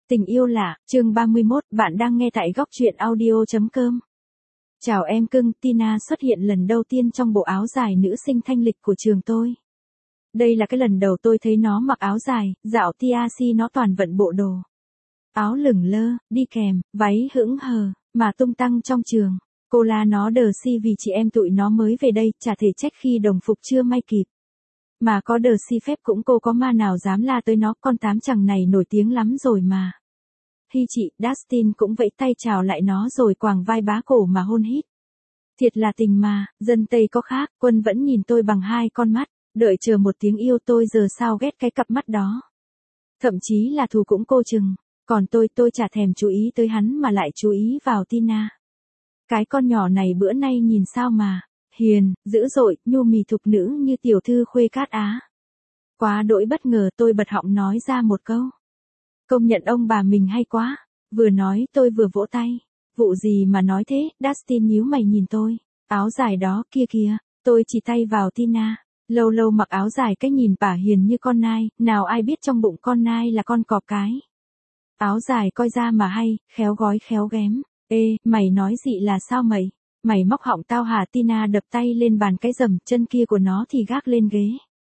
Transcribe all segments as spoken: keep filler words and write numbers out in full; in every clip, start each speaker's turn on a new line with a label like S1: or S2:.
S1: Tình yêu lạ, chương ba mươi mốt, bạn đang nghe tại góc truyện audio chấm com. Chào em cưng, Tina xuất hiện lần đầu tiên trong bộ áo dài nữ sinh thanh lịch của trường tôi. Đây là cái lần đầu tôi thấy nó mặc áo dài, dạo tê a xê nó toàn vận bộ đồ. Áo lửng lơ, đi kèm, váy hững hờ, mà tung tăng trong trường. Cô la nó đờ si vì chị em tụi nó mới về đây, chả thể trách khi đồng phục chưa may kịp. Mà có đờ si phép cũng cô có ma nào dám la tới nó, con tám chằng này nổi tiếng lắm rồi mà. Hi chị, Dustin cũng vẫy tay chào lại nó rồi quàng vai bá cổ mà hôn hít. Thiệt là tình mà, dân Tây có khác, Quân vẫn nhìn tôi bằng hai con mắt, đợi chờ một tiếng yêu tôi giờ sao ghét cái cặp mắt đó. Thậm chí là thù cũng cô chừng, còn tôi tôi chả thèm chú ý tới hắn mà lại chú ý vào Tina. Cái con nhỏ này bữa nay nhìn sao mà, hiền, dữ dội, nhu mì thục nữ như tiểu thư khuê cát Á. Quá đỗi bất ngờ tôi bật họng nói ra một câu. Công nhận ông bà mình hay quá. Vừa nói tôi vừa vỗ tay. Vụ gì mà nói thế, Dustin nhíu mày nhìn tôi. Áo dài đó kia kìa, tôi chỉ tay vào Tina. Lâu lâu mặc áo dài cái nhìn bả hiền như con nai, nào ai biết trong bụng con nai là con cọp cái. Áo dài coi ra mà hay, khéo gói khéo ghém. Ê, mày nói gì là sao mày? Mày móc họng tao hả? Tina đập tay lên bàn cái rầm, chân kia của nó thì gác lên ghế.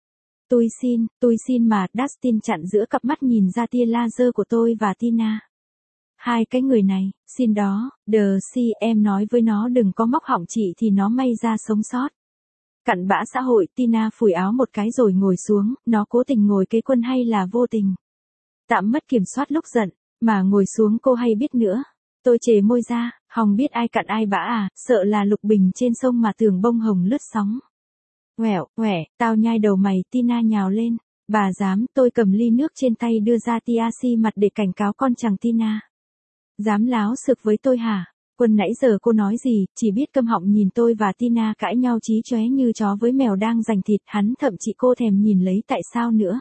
S1: Tôi xin, tôi xin mà, Dustin chặn giữa cặp mắt nhìn ra tia laser của tôi và Tina. Hai cái người này, xin đó, đờ si, em nói với nó đừng có móc họng chị thì nó may ra sống sót. Cặn bã xã hội, Tina phủi áo một cái rồi ngồi xuống, nó cố tình ngồi kế Quân hay là vô tình? Tạm mất kiểm soát lúc giận, mà ngồi xuống cô hay biết nữa. Tôi chề môi ra, hòng biết ai cặn ai bã à, sợ là lục bình trên sông mà tường bông hồng lướt sóng. Quẹo, quẻ, tao nhai đầu mày, Tina nhào lên. Bà dám, tôi cầm ly nước trên tay đưa ra tê a xê mặt để cảnh cáo con chàng Tina. Dám láo sực với tôi hả? Quân nãy giờ cô nói gì, chỉ biết câm họng nhìn tôi và Tina cãi nhau chí chóe như chó với mèo đang giành thịt, hắn thậm chí cô thèm nhìn lấy tại sao nữa.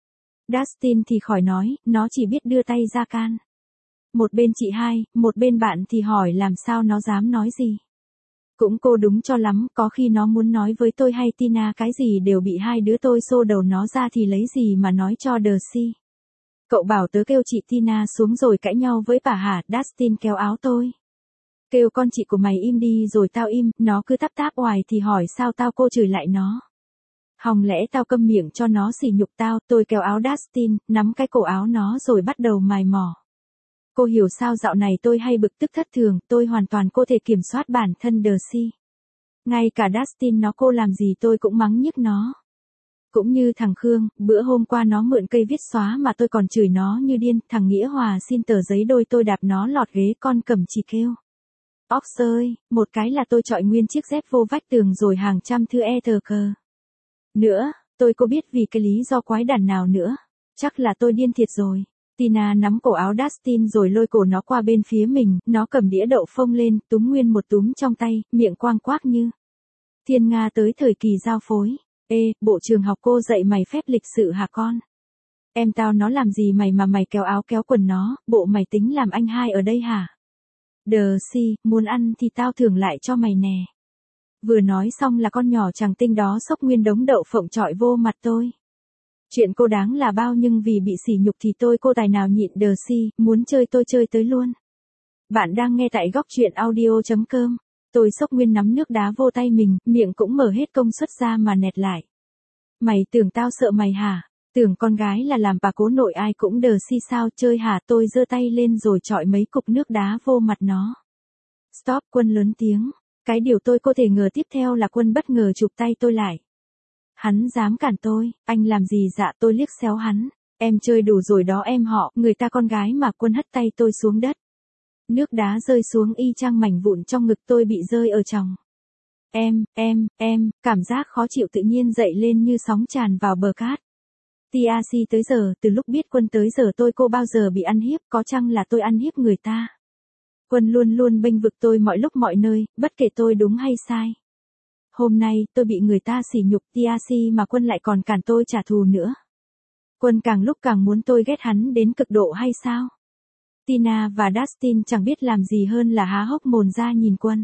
S1: Dustin thì khỏi nói, nó chỉ biết đưa tay ra can. Một bên chị hai, một bên bạn thì hỏi làm sao nó dám nói gì. Cũng cô đúng cho lắm, có khi nó muốn nói với tôi hay Tina cái gì đều bị hai đứa tôi xô đầu nó ra thì lấy gì mà nói cho đờ si. Cậu bảo tớ kêu chị Tina xuống rồi cãi nhau với bà hả? Dustin kéo áo tôi. Kêu con chị của mày im đi rồi tao im, nó cứ táp táp hoài thì hỏi sao tao cô chửi lại nó. Hòng lẽ tao câm miệng cho nó sỉ nhục tao, tôi kéo áo Dustin, nắm cái cổ áo nó rồi bắt đầu mài mỏ. Cô hiểu sao dạo này tôi hay bực tức thất thường, tôi hoàn toàn có thể kiểm soát bản thân đờ si. Ngay cả Dustin nó cô làm gì tôi cũng mắng nhức nó. Cũng như thằng Khương, bữa hôm qua nó mượn cây viết xóa mà tôi còn chửi nó như điên, thằng Nghĩa Hòa xin tờ giấy đôi tôi đạp nó lọt ghế con cầm chỉ kêu. Ox ơi, một cái là tôi chọi nguyên chiếc dép vô vách tường rồi hàng trăm thư e tờ cờ. Nữa, tôi có biết vì cái lý do quái đản nào nữa, chắc là tôi điên thiệt rồi. Tina nắm cổ áo Dustin rồi lôi cổ nó qua bên phía mình, nó cầm đĩa đậu phông lên, túm nguyên một túm trong tay, miệng quang quác như thiên nga tới thời kỳ giao phối. Ê, bộ trường học cô dạy mày phép lịch sự hả con? Em tao nó làm gì mày mà mày kéo áo kéo quần nó, bộ mày tính làm anh hai ở đây hả? Đờ si, muốn ăn thì tao thưởng lại cho mày nè. Vừa nói xong là con nhỏ chàng tinh đó xốc nguyên đống đậu phộng chọi vô mặt tôi. Chuyện cô đáng là bao nhưng vì bị sỉ nhục thì tôi cô tài nào nhịn đờ si, muốn chơi tôi chơi tới luôn. Bạn đang nghe tại góc truyện audio chấm com. Tôi xốc nguyên nắm nước đá vô tay mình, miệng cũng mở hết công suất ra mà nẹt lại. Mày tưởng tao sợ mày hả? Tưởng con gái là làm bà cố nội ai cũng đờ si sao chơi hả? Tôi giơ tay lên rồi chọi mấy cục nước đá vô mặt nó. Stop, Quân lớn tiếng. Cái điều tôi có thể ngờ tiếp theo là Quân bất ngờ chụp tay tôi lại. Hắn dám cản tôi, anh làm gì dạ? Tôi liếc xéo hắn. Em chơi đủ rồi đó em họ, người ta con gái mà. Quân hất tay tôi xuống đất. Nước đá rơi xuống y chang mảnh vụn trong ngực tôi bị rơi ở tròng. Em, em, em, cảm giác khó chịu tự nhiên dậy lên như sóng tràn vào bờ cát. tê a xê tới giờ, từ lúc biết Quân tới giờ tôi cô bao giờ bị ăn hiếp, có chăng là tôi ăn hiếp người ta. Quân luôn luôn bênh vực tôi mọi lúc mọi nơi, bất kể tôi đúng hay sai. Hôm nay, tôi bị người ta sỉ nhục tê a xê mà Quân lại còn cản tôi trả thù nữa. Quân càng lúc càng muốn tôi ghét hắn đến cực độ hay sao? Tina và Dustin chẳng biết làm gì hơn là há hốc mồm ra nhìn Quân.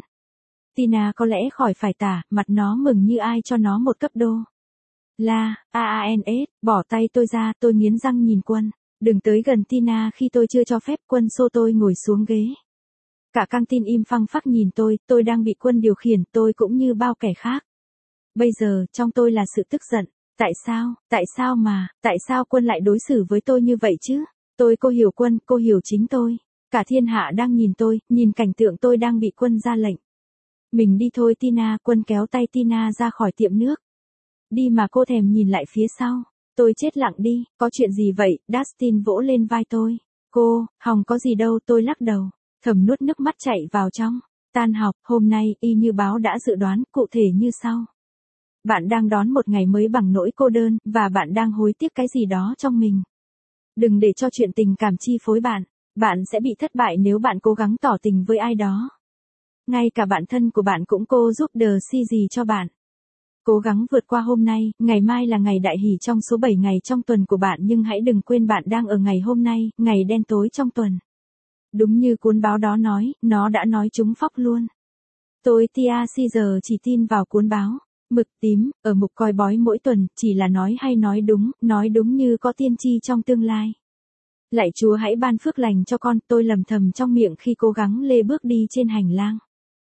S1: Tina có lẽ khỏi phải tả, mặt nó mừng như ai cho nó một cấp đô. La, a a n s, bỏ tay tôi ra, tôi nghiến răng nhìn Quân. Đừng tới gần Tina khi tôi chưa cho phép. Quân xô tôi ngồi xuống ghế. Cả căng tin im phăng phắc nhìn tôi, tôi đang bị Quân điều khiển, tôi cũng như bao kẻ khác. Bây giờ, trong tôi là sự tức giận. Tại sao, tại sao mà, tại sao Quân lại đối xử với tôi như vậy chứ? Tôi cô hiểu Quân, cô hiểu chính tôi. Cả thiên hạ đang nhìn tôi, nhìn cảnh tượng tôi đang bị Quân ra lệnh. Mình đi thôi Tina. Quân kéo tay Tina ra khỏi tiệm nước. Đi mà cô thèm nhìn lại phía sau. Tôi chết lặng đi, có chuyện gì vậy? Dustin vỗ lên vai tôi. Cô, Hồng có gì đâu. Tôi lắc đầu. Thầm nuốt nước mắt chạy vào trong. Tan học, hôm nay, y như báo đã dự đoán, cụ thể như sau. Bạn đang đón một ngày mới bằng nỗi cô đơn, và bạn đang hối tiếc cái gì đó trong mình. Đừng để cho chuyện tình cảm chi phối bạn. Bạn sẽ bị thất bại nếu bạn cố gắng tỏ tình với ai đó. Ngay cả bạn thân của bạn cũng cô giúp đờ si gì cho bạn. Cố gắng vượt qua hôm nay, ngày mai là ngày đại hỷ trong số bảy ngày trong tuần của bạn, nhưng hãy đừng quên bạn đang ở ngày hôm nay, ngày đen tối trong tuần. Đúng như cuốn báo đó nói, nó đã nói trúng phóc luôn. Tôi Tia si giờ chỉ tin vào cuốn báo. Mực tím, ở mục coi bói mỗi tuần, chỉ là nói hay nói đúng, nói đúng như có tiên tri trong tương lai. Lạy Chúa hãy ban phước lành cho con, tôi lầm thầm trong miệng khi cố gắng lê bước đi trên hành lang.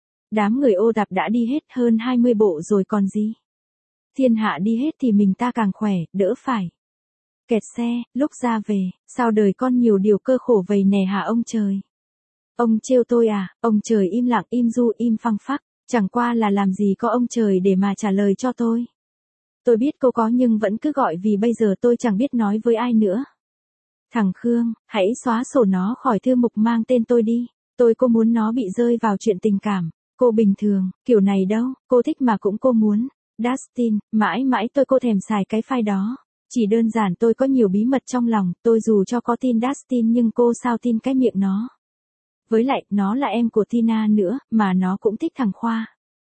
S1: Đám người ô đạp đã đi hết hơn hai mươi bộ rồi còn gì. Thiên hạ đi hết thì mình ta càng khỏe, đỡ phải kẹt xe. Lúc ra về, sao đời con nhiều điều cơ khổ vầy nè hả ông trời. Ông trêu tôi à? Ông trời im lặng, im du, im phăng phắc. Chẳng qua là làm gì có ông trời để mà trả lời cho tôi. Tôi biết cô có nhưng vẫn cứ gọi vì bây giờ tôi chẳng biết nói với ai nữa. Thằng Khương, hãy xóa sổ nó khỏi thư mục mang tên tôi đi. Tôi cô muốn nó bị rơi vào chuyện tình cảm. Cô bình thường, kiểu này đâu, cô thích mà cũng cô muốn. Dustin, mãi mãi tôi cô thèm xài cái file đó. Chỉ đơn giản tôi có nhiều bí mật trong lòng, tôi dù cho có tin Dustin nhưng cô sao tin cái miệng nó. Với lại, nó là em của Tina nữa, mà nó cũng thích thằng Khoa.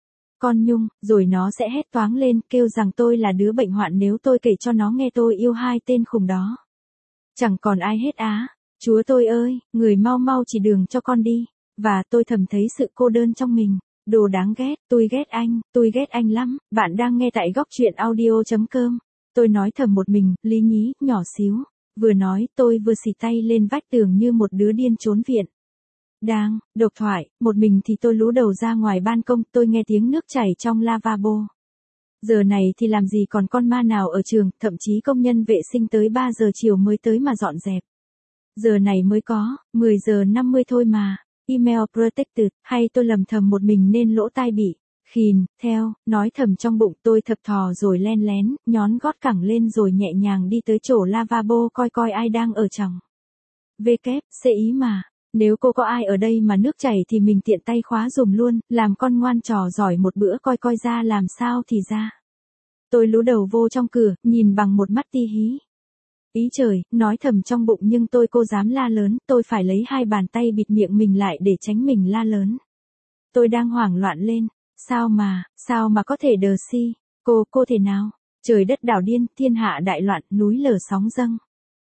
S1: Con Nhung, rồi nó sẽ hét toáng lên, kêu rằng tôi là đứa bệnh hoạn nếu tôi kể cho nó nghe tôi yêu hai tên khùng đó. Chẳng còn ai hết á. Chúa tôi ơi, người mau mau chỉ đường cho con đi. Và tôi thầm thấy sự cô đơn trong mình. Đồ đáng ghét, tôi ghét anh, tôi ghét anh lắm. Bạn đang nghe tại góc truyện audio chấm com. Tôi nói thầm một mình, lý nhí, nhỏ xíu. Vừa nói, tôi vừa xì tay lên vách tường như một đứa điên trốn viện. Đang, độc thoại, một mình thì tôi lú đầu ra ngoài ban công, tôi nghe tiếng nước chảy trong lavabo. Giờ này thì làm gì còn con ma nào ở trường, thậm chí công nhân vệ sinh tới ba giờ chiều mới tới mà dọn dẹp. Giờ này mới có, mười giờ năm mươi thôi mà. Email protected, hay tôi lầm thầm một mình nên lỗ tai bị khìn, theo, nói thầm trong bụng. Tôi thập thò rồi len lén, nhón gót cẳng lên rồi nhẹ nhàng đi tới chỗ lavabo coi coi ai đang ở trong. Vê kép, xê ý mà. Nếu cô có ai ở đây mà nước chảy thì mình tiện tay khóa dùm luôn, làm con ngoan trò giỏi một bữa coi coi ra làm sao thì ra. Tôi lú đầu vô trong cửa, nhìn bằng một mắt ti hí. Ý trời, nói thầm trong bụng nhưng tôi cô dám la lớn, tôi phải lấy hai bàn tay bịt miệng mình lại để tránh mình la lớn. Tôi đang hoảng loạn lên, sao mà, sao mà có thể đờ si, cô, cô thể nào, trời đất đảo điên, thiên hạ đại loạn, núi lở sóng dâng.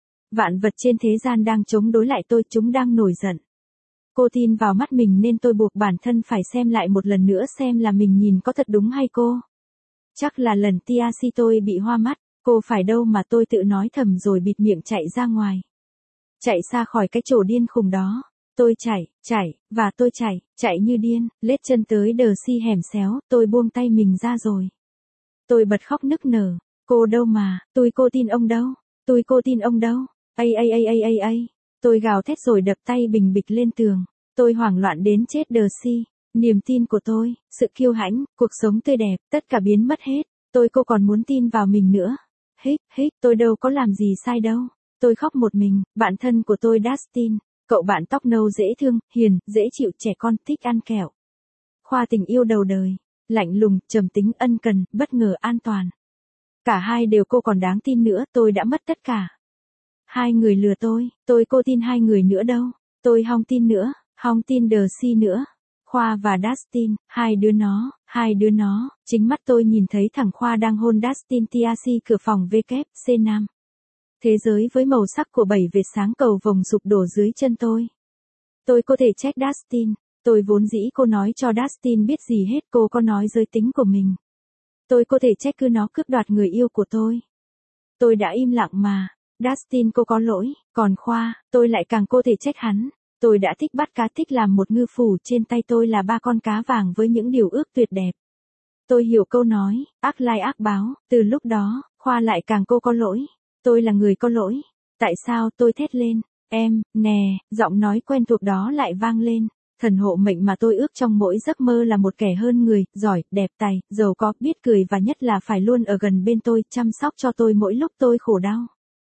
S1: Vạn vật trên thế gian đang chống đối lại tôi, chúng đang nổi giận. Cô tin vào mắt mình nên tôi buộc bản thân phải xem lại một lần nữa xem là mình nhìn có thật đúng hay cô. Chắc là lần tia si tôi bị hoa mắt, cô phải đâu mà tôi tự nói thầm rồi bịt miệng chạy ra ngoài. Chạy xa khỏi cái chỗ điên khùng đó. Tôi chạy, chạy, và tôi chạy, chạy như điên, lết chân tới đờ si hẻm xéo, tôi buông tay mình ra rồi. Tôi bật khóc nức nở, cô đâu mà, tôi cô tin ông đâu, tôi cô tin ông đâu. Ây ây ây ây ây ây, tôi gào thét rồi đập tay bình bịch lên tường, tôi hoảng loạn đến chết đờ si, niềm tin của tôi, sự kiêu hãnh, cuộc sống tươi đẹp, tất cả biến mất hết, tôi cô còn muốn tin vào mình nữa. Hích, hích, tôi đâu có làm gì sai đâu, tôi khóc một mình, bạn thân của tôi Dustin, cậu bạn tóc nâu dễ thương, hiền, dễ chịu, trẻ con, thích ăn kẹo. Khoa tình yêu đầu đời, lạnh lùng, trầm tính, ân cần, bất ngờ, an toàn. Cả hai đều cô còn đáng tin nữa, tôi đã mất tất cả. Hai người lừa tôi, tôi cô tin hai người nữa đâu, tôi hong tin nữa, hong tin đờ si nữa. Khoa và Dustin, hai đứa nó, hai đứa nó, chính mắt tôi nhìn thấy thằng Khoa đang hôn Dustin Tiasi cửa phòng vê kép xê năm. Thế giới với màu sắc của bảy vệt sáng cầu vồng sụp đổ dưới chân tôi. Tôi có thể trách Dustin, tôi vốn dĩ cô nói cho Dustin biết gì hết, cô có nói giới tính của mình. Tôi có thể trách cứ nó cướp đoạt người yêu của tôi. Tôi đã im lặng mà. Dustin cô có lỗi, còn Khoa, tôi lại càng cô thể trách hắn. Tôi đã thích bắt cá, thích làm một ngư phủ, trên tay tôi là ba con cá vàng với những điều ước tuyệt đẹp. Tôi hiểu câu nói, ác lai ác báo, từ lúc đó, Khoa lại càng cô có lỗi. Tôi là người có lỗi. Tại sao tôi thét lên, em, nè, giọng nói quen thuộc đó lại vang lên. Thần hộ mệnh mà tôi ước trong mỗi giấc mơ là một kẻ hơn người, giỏi, đẹp tài, giàu có, biết cười và nhất là phải luôn ở gần bên tôi, chăm sóc cho tôi mỗi lúc tôi khổ đau.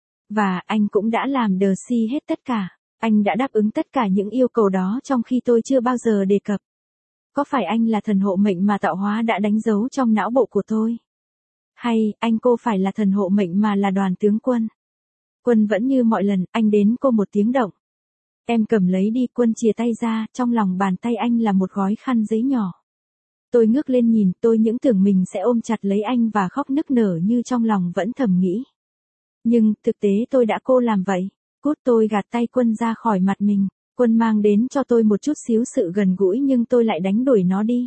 S1: Và anh cũng đã làm đờ si hết tất cả. Anh đã đáp ứng tất cả những yêu cầu đó trong khi tôi chưa bao giờ đề cập. Có phải anh là thần hộ mệnh mà tạo hóa đã đánh dấu trong não bộ của tôi? Hay, anh cô phải là thần hộ mệnh mà là Đoàn tướng Quân? Quân vẫn như mọi lần, anh đến cô một tiếng động. Em cầm lấy đi, Quân chìa tay ra, trong lòng bàn tay anh là một gói khăn giấy nhỏ. Tôi ngước lên nhìn, tôi những tưởng mình sẽ ôm chặt lấy anh và khóc nức nở như trong lòng vẫn thầm nghĩ. Nhưng, thực tế tôi đã cô làm vậy. Cút, tôi gạt tay Quân ra khỏi mặt mình. Quân mang đến cho tôi một chút xíu sự gần gũi nhưng tôi lại đánh đuổi nó đi.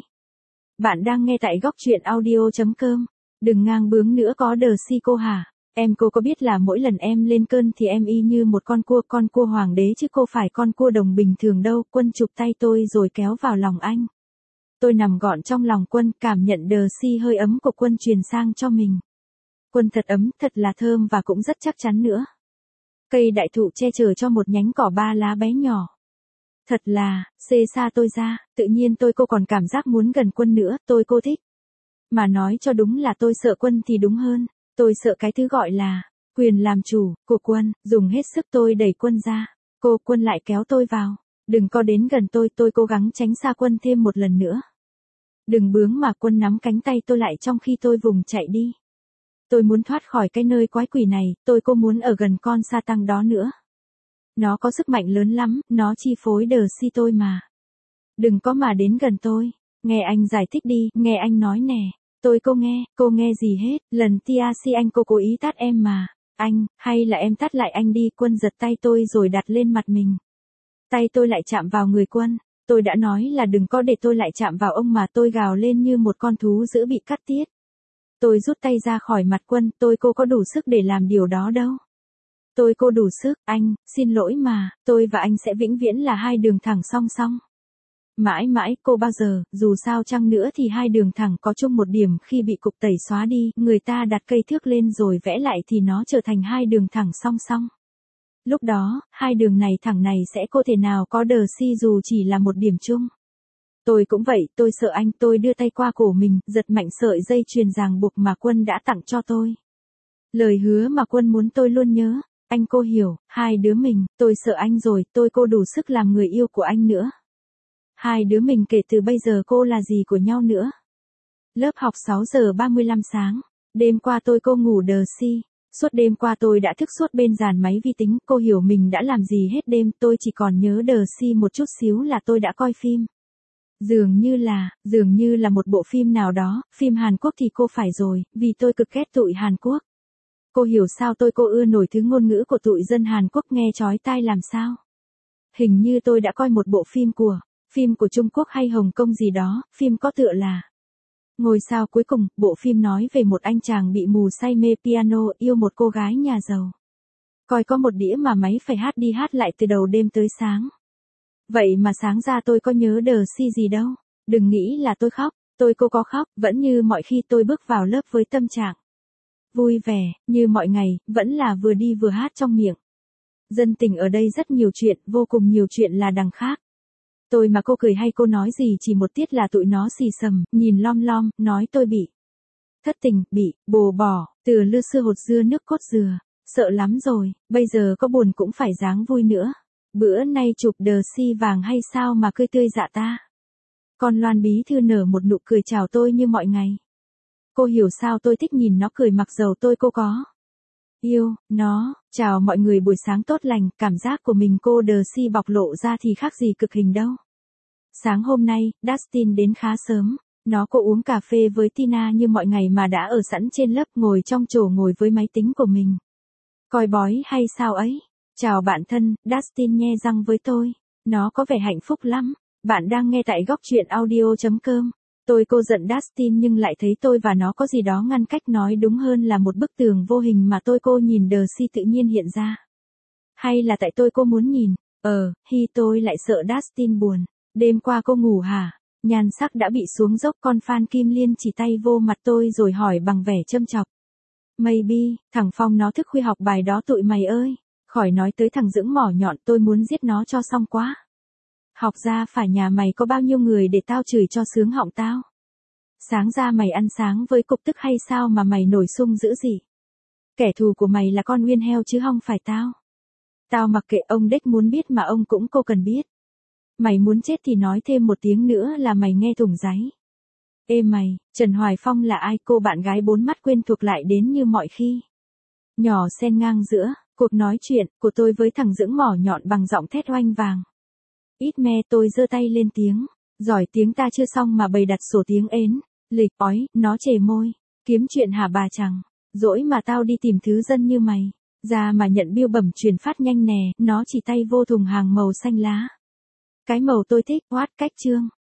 S1: Bạn đang nghe tại góc truyện audio chấm com. Đừng ngang bướng nữa có đờ si cô hả? Em cô có biết là mỗi lần em lên cơn thì em y như một con cua, con cua hoàng đế chứ cô phải con cua đồng bình thường đâu. Quân chụp tay tôi rồi kéo vào lòng anh. Tôi nằm gọn trong lòng Quân, cảm nhận đờ si hơi ấm của Quân truyền sang cho mình. Quân thật ấm, thật là thơm và cũng rất chắc chắn nữa. Cây đại thụ che chở cho một nhánh cỏ ba lá bé nhỏ. Thật là, xê xa tôi ra, tự nhiên tôi cô còn cảm giác muốn gần Quân nữa, tôi cô thích. Mà nói cho đúng là tôi sợ Quân thì đúng hơn, tôi sợ cái thứ gọi là, quyền làm chủ, của Quân, dùng hết sức tôi đẩy Quân ra, cô Quân lại kéo tôi vào, đừng có đến gần tôi, tôi cố gắng tránh xa Quân thêm một lần nữa. Đừng bướng mà Quân nắm cánh tay tôi lại trong khi tôi vùng chạy đi. Tôi muốn thoát khỏi cái nơi quái quỷ này, tôi cô muốn ở gần con sa tăng đó nữa. Nó có sức mạnh lớn lắm, nó chi phối đờ si tôi mà. Đừng có mà đến gần tôi, nghe anh giải thích đi, nghe anh nói nè. Tôi cô nghe, cô nghe gì hết, lần tia si anh cô cố ý tát em mà. Anh, hay là em tát lại anh đi. Quân giật tay tôi rồi đặt lên mặt mình. Tay tôi lại chạm vào người Quân. Tôi đã nói là đừng có để tôi lại chạm vào ông mà. Tôi gào lên như một con thú dữ bị cắt tiết. Tôi rút tay ra khỏi mặt Quân, tôi cô có đủ sức để làm điều đó đâu. Tôi cô đủ sức, anh, xin lỗi mà, tôi và anh sẽ vĩnh viễn là hai đường thẳng song song. Mãi mãi, cô bao giờ, dù sao chăng nữa thì hai đường thẳng có chung một điểm khi bị cục tẩy xóa đi, người ta đặt cây thước lên rồi vẽ lại thì nó trở thành hai đường thẳng song song. Lúc đó, hai đường này thẳng này sẽ có thể nào có đờ si dù chỉ là một điểm chung. Tôi cũng vậy, tôi sợ anh, tôi đưa tay qua cổ mình, giật mạnh sợi dây chuyền ràng buộc mà Quân đã tặng cho tôi. Lời hứa mà Quân muốn tôi luôn nhớ, anh cô hiểu, hai đứa mình, tôi sợ anh rồi, tôi cô đủ sức làm người yêu của anh nữa. Hai đứa mình kể từ bây giờ cô là gì của nhau nữa. Lớp học sáu giờ ba mươi lăm sáng, đêm qua tôi cô ngủ đờ si, suốt đêm qua tôi đã thức suốt bên dàn máy vi tính, cô hiểu mình đã làm gì hết đêm, tôi chỉ còn nhớ đờ si một chút xíu là tôi đã coi phim. Dường như là, dường như là một bộ phim nào đó, phim Hàn Quốc thì cô phải rồi, vì tôi cực ghét tụi Hàn Quốc. Cô hiểu sao tôi cô ưa nổi thứ ngôn ngữ của tụi dân Hàn Quốc nghe chói tai làm sao. Hình như tôi đã coi một bộ phim của, phim của Trung Quốc hay Hồng Kông gì đó, phim có tựa là Ngôi sao cuối cùng, bộ phim nói về một anh chàng bị mù say mê piano yêu một cô gái nhà giàu. Coi có một đĩa mà máy phải hát đi hát lại từ đầu đêm tới sáng. Vậy mà sáng ra tôi có nhớ đờ si gì đâu, đừng nghĩ là tôi khóc, tôi cô có khóc, vẫn như mọi khi tôi bước vào lớp với tâm trạng vui vẻ, như mọi ngày, vẫn là vừa đi vừa hát trong miệng. Dân tình ở đây rất nhiều chuyện, vô cùng nhiều chuyện là đằng khác. Tôi mà cô cười hay cô nói gì chỉ một tiết là tụi nó xì xầm, nhìn lom lom, nói tôi bị thất tình, bị bồ bỏ, từ lưa xưa hột dưa nước cốt dừa, sợ lắm rồi, bây giờ có buồn cũng phải dáng vui nữa. Bữa nay chụp đờ si vàng hay sao mà cười tươi dạ ta. Con Loan bí thư nở một nụ cười chào tôi như mọi ngày. Cô hiểu sao tôi thích nhìn nó cười mặc dầu tôi cô có yêu nó. Chào mọi người, buổi sáng tốt lành, cảm giác của mình cô đờ si bộc lộ ra thì khác gì cực hình đâu. Sáng hôm nay, Dustin đến khá sớm. Nó cô uống cà phê với Tina như mọi ngày mà đã ở sẵn trên lớp, ngồi trong chỗ ngồi với máy tính của mình. Coi bói hay sao ấy. Chào bạn thân, Dustin nhe răng với tôi. Nó có vẻ hạnh phúc lắm. Bạn đang nghe tại góc truyện audio chấm com. Tôi cô giận Dustin nhưng lại thấy tôi và nó có gì đó ngăn cách, nói đúng hơn là một bức tường vô hình mà tôi cô nhìn Darcy tự nhiên hiện ra. Hay là tại tôi cô muốn nhìn, ờ, hi tôi lại sợ Dustin buồn. Đêm qua cô ngủ hả? Nhan sắc đã bị xuống dốc, con Phan Kim Liên chỉ tay vô mặt tôi rồi hỏi bằng vẻ châm chọc. Maybe, thằng Phong nó thức khuya học bài đó tụi mày ơi. Khỏi nói tới thằng dưỡng mỏ nhọn, tôi muốn giết nó cho xong quá. Học ra phải nhà mày có bao nhiêu người để tao chửi cho sướng họng tao. Sáng ra mày ăn sáng với cục tức hay sao mà mày nổi sung dữ gì? Kẻ thù của mày là con nguyên heo chứ không phải tao. Tao mặc kệ, ông đếch muốn biết mà ông cũng cô cần biết. Mày muốn chết thì nói thêm một tiếng nữa là mày nghe thủng giấy. Ê mày, Trần Hoài Phong là ai? Cô bạn gái bốn mắt quen thuộc lại đến như mọi khi. Nhỏ xen ngang giữa cuộc nói chuyện của tôi với thằng dưỡng mỏ nhọn bằng giọng thét oanh vàng. Ít me, tôi giơ tay lên tiếng. Giỏi tiếng ta chưa xong mà bày đặt sổ tiếng ến. Lịch ói, nó chề môi. Kiếm chuyện hả bà chằng? Dỗi mà tao đi tìm thứ dân như mày. Ra mà nhận biêu bẩm truyền phát nhanh nè. Nó chỉ tay vô thùng hàng màu xanh lá. Cái màu tôi thích, hoát cách trương.